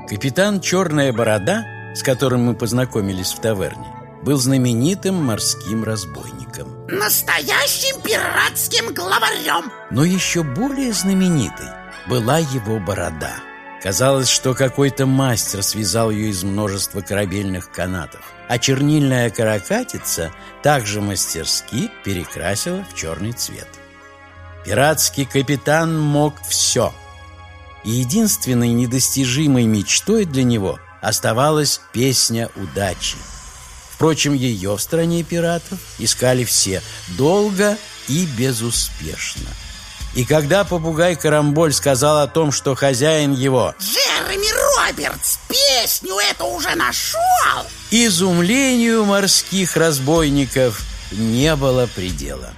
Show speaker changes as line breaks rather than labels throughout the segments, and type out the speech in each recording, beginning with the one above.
Капитан Черная Борода, с которым мы познакомились в таверне, был знаменитым морским разбойником.
Настоящим пиратским главарем.
Но еще более знаменитой была его борода. Казалось, что какой-то мастер связал ее из множества корабельных канатов, а чернильная каракатица также мастерски перекрасила в черный цвет. Пиратский капитан мог все. И единственной недостижимой мечтой для него оставалась песня удачи. Впрочем, ее в стране пиратов искали все долго и безуспешно. И когда попугай Карамболь сказал о том, что хозяин его,
Джереми Робертс, песню эту уже нашел,
изумлению морских разбойников не было предела.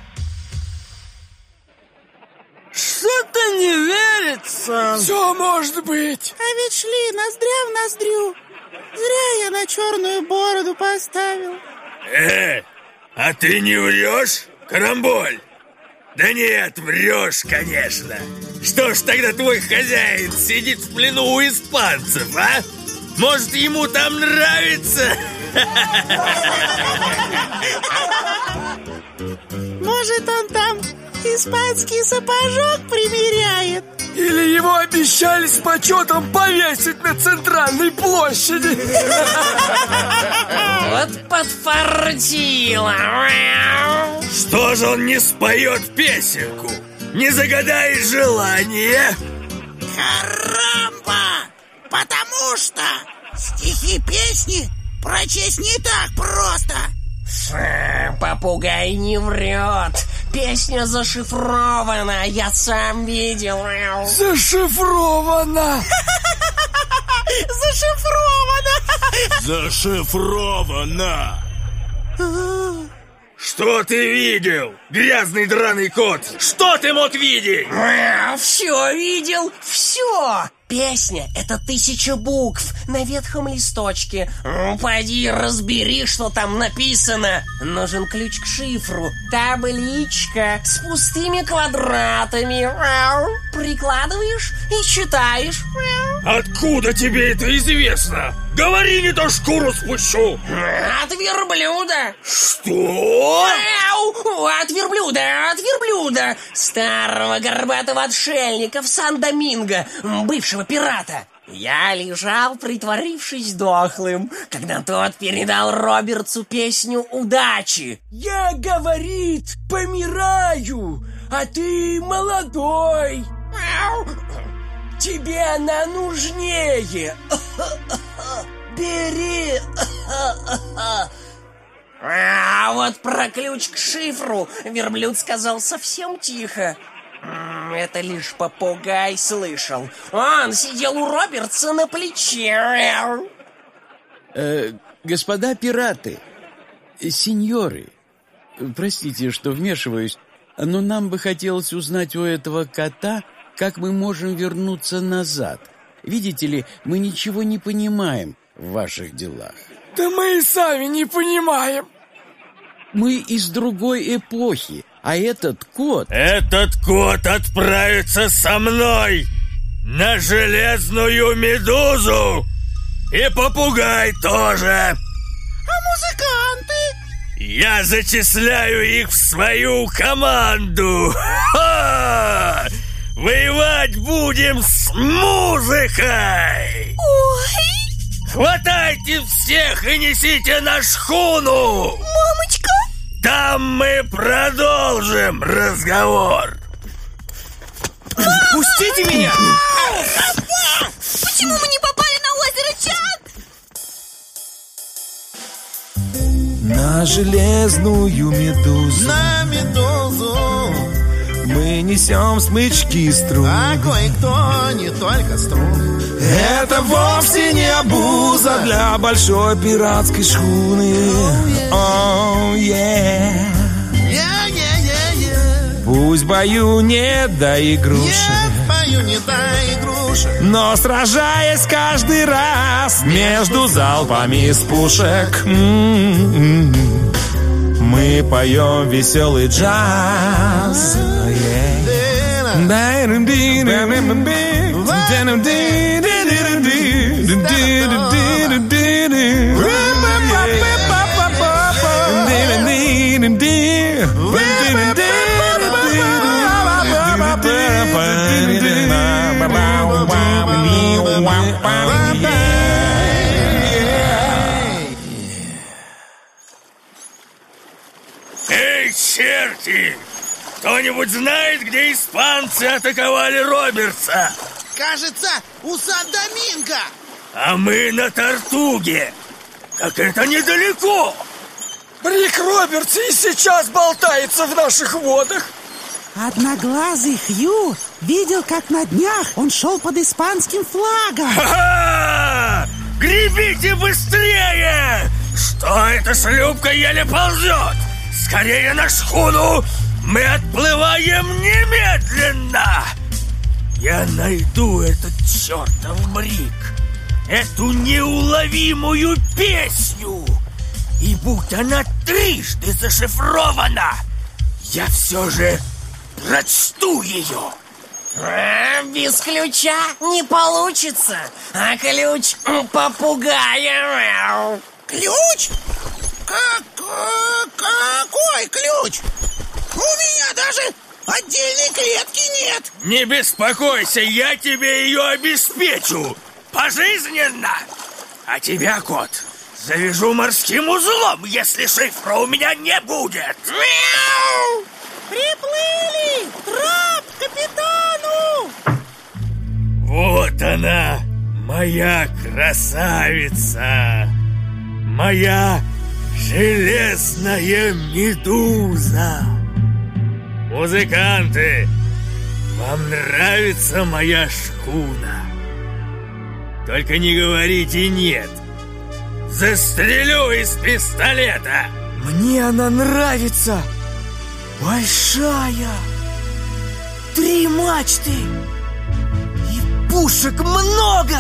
Что-то не верится.
Все может быть.
А ведь шли ноздря в ноздрю. Зря я на черную бороду поставил.
А ты не врешь, Карамболь? Да нет, врешь, конечно. Что ж тогда твой хозяин сидит в плену у испанцев, а? Может, ему там нравится?
Может, он там испанский сапожок примеряет?
Или его обещали с почетом повесить на центральной площади?
Вот подфартило.
Что же он не споет песенку? Не загадает желание?
Карамба! Потому что стихи песни прочесть не так просто.
Попугай не врет. Песня зашифрована, я сам видел.
Зашифрована.
Зашифровано. Что ты видел, грязный драный кот? Что ты мог видеть?
Все видел, все. Песня — это 1000 букв на ветхом листочке. Пойди разбери, что там написано. Нужен ключ к шифру. Табличка с пустыми квадратами. Прикладываешь и читаешь.
Откуда тебе это известно? Говори, не то шкуру спущу.
От верблюда.
Что?
От верблюда. Старого горбатого отшельника в Сан-Доминго, бывшего пирата. Я лежал, притворившись дохлым, когда тот передал Робертсу песню удачи.
Я, говорит, помираю, а ты молодой. Тебе она нужнее. Бери.
А вот про ключ к шифру верблюд сказал совсем тихо. Это лишь попугай слышал. Он сидел у Робертса на плече.
Господа пираты, сеньоры, простите, что вмешиваюсь, но нам бы хотелось узнать у этого кота, как мы можем вернуться назад. Видите ли, мы ничего не понимаем в ваших делах.
Да мы и сами не понимаем.
Мы из другой эпохи, а этот кот...
Этот кот отправится со мной на железную медузу. И попугай тоже.
А музыканты?
Я зачисляю их в свою команду. Ха! Воевать будем с музыкой.
Ой!
Хватайте всех и несите на шхуну.
Мамочка!
Там мы продолжим разговор.
Пустите меня!
Почему мы не попали на озеро Чак?
На железную медузу.
На медузу.
Мы несем смычки струн.
А кое-кто не только струн.
Это вовсе не обуза для большой пиратской шхуны. Oh, yeah. Пусть в бою не до игрушек.
Нет, в бою не до игрушек.
Но сражаясь каждый раз между залпами из пушек, мы поем веселый джаз.
Эй, черти! Кто-нибудь знает, где испанцы атаковали Робертса?
Кажется, у Сан-Доминго.
А мы на Тортуге. Как это недалеко.
Рик Робертс и сейчас болтается в наших водах.
Одноглазый Хью видел, как на днях он шел под испанским флагом.
Ха-ха! Гребите быстрее! Что эта шлюпка еле ползет? Скорее на шхуну! Мы отплываем немедленно! Я найду этот чертов брик, эту неуловимую песню. И будь она трижды зашифрована, я все же прочту ее.
Без ключа не получится. А ключ попугая.
Ключ? Какой ключ? У меня даже отдельной клетки нет.
Не беспокойся, я тебе ее обеспечу пожизненно. А тебя, кот, завяжу морским узлом, если шифра у меня не будет.
Мяу!
Приплыли! Трап капитану!
Вот она, моя красавица, моя железная медуза. Музыканты, вам нравится моя шхуна? Только не говорите «нет». Застрелю из пистолета.
Мне она нравится. Большая. 3 мачты. И пушек много.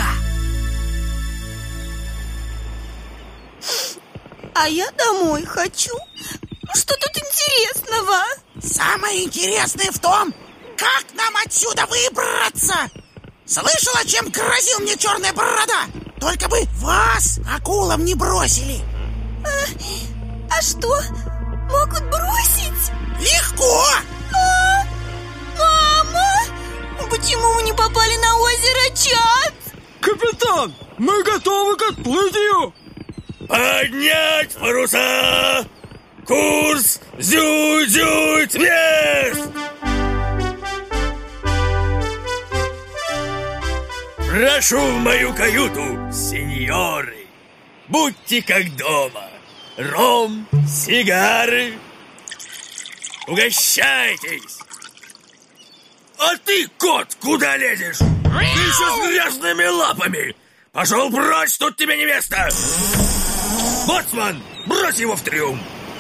А я домой хочу. Что тут интересного?
Самое интересное в том, как нам отсюда выбраться. Слышала, чем грозил мне черная борода? Только бы вас акулам не бросили.
А что? Могут бросить?
Легко.
Мама! Почему мы не попали на озеро Чад?
Капитан, мы готовы к отплытию.
Поднять паруса! Курс Зюй-Зюй-Твест! Прошу в мою каюту, сеньоры. Будьте как дома. Ром, сигары. Угощайтесь. А ты, кот, куда лезешь? Ты еще с грязными лапами. Пошел прочь, тут тебе не место. Боцман, брось его в трюм.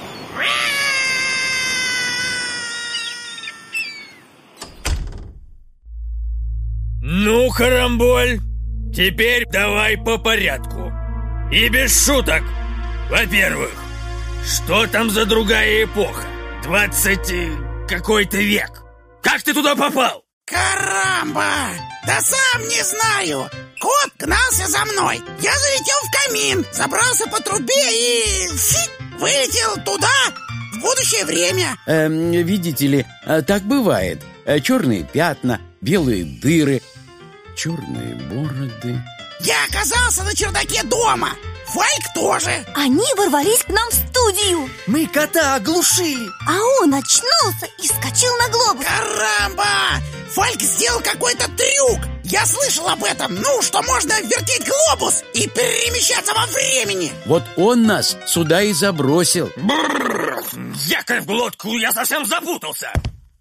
Ну, Карамболь, теперь давай по порядку. И без шуток. Во-первых, что там за другая эпоха? 20 какой-то век. Как ты туда попал?
Карамба! Да сам не знаю. Кот гнался за мной. Я залетел в камин, забрался по трубе и... вылетел туда, в будущее время.
Видите ли, так бывает. Черные пятна, белые дыры, черные бороды.
Я оказался на чердаке дома. Фальк тоже.
Они ворвались к нам в студию.
Мы кота оглушили.
А он очнулся и вскочил на глобус.
Карамба! Фальк сделал какой-то трюк. Я слышал об этом. Ну, что можно вертеть глобус и перемещаться во времени.
Вот он нас сюда и забросил.
Бррр, якорь в глотку, я совсем запутался.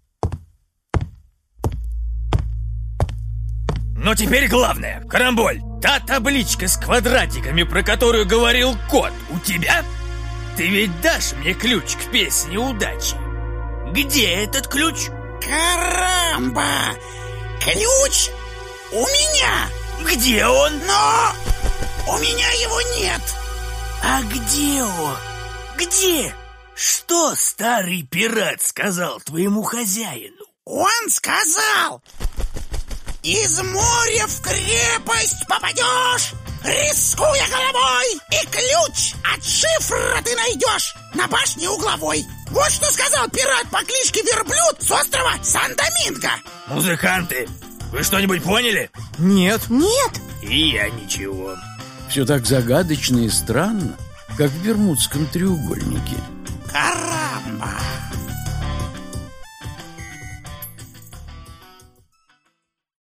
Но теперь главное, Карамболь, та табличка с квадратиками, про которую говорил кот, у тебя? Ты ведь дашь мне ключ к песне удачи. Где этот ключ?
Карамба! Ключ у меня.
Где он?
Но у меня его нет.
А где он? Где? Что старый пират сказал твоему хозяину?
Он сказал: из моря в крепость попадешь, рискуя головой, и ключ от шифра ты найдешь на башне угловой. Вот что сказал пират по кличке Верблюд с острова Сан-Доминго.
Музыканты, вы что-нибудь поняли?
Нет.
Нет.
И я ничего.
Все так загадочно и странно, как в Бермудском треугольнике.
Карамба!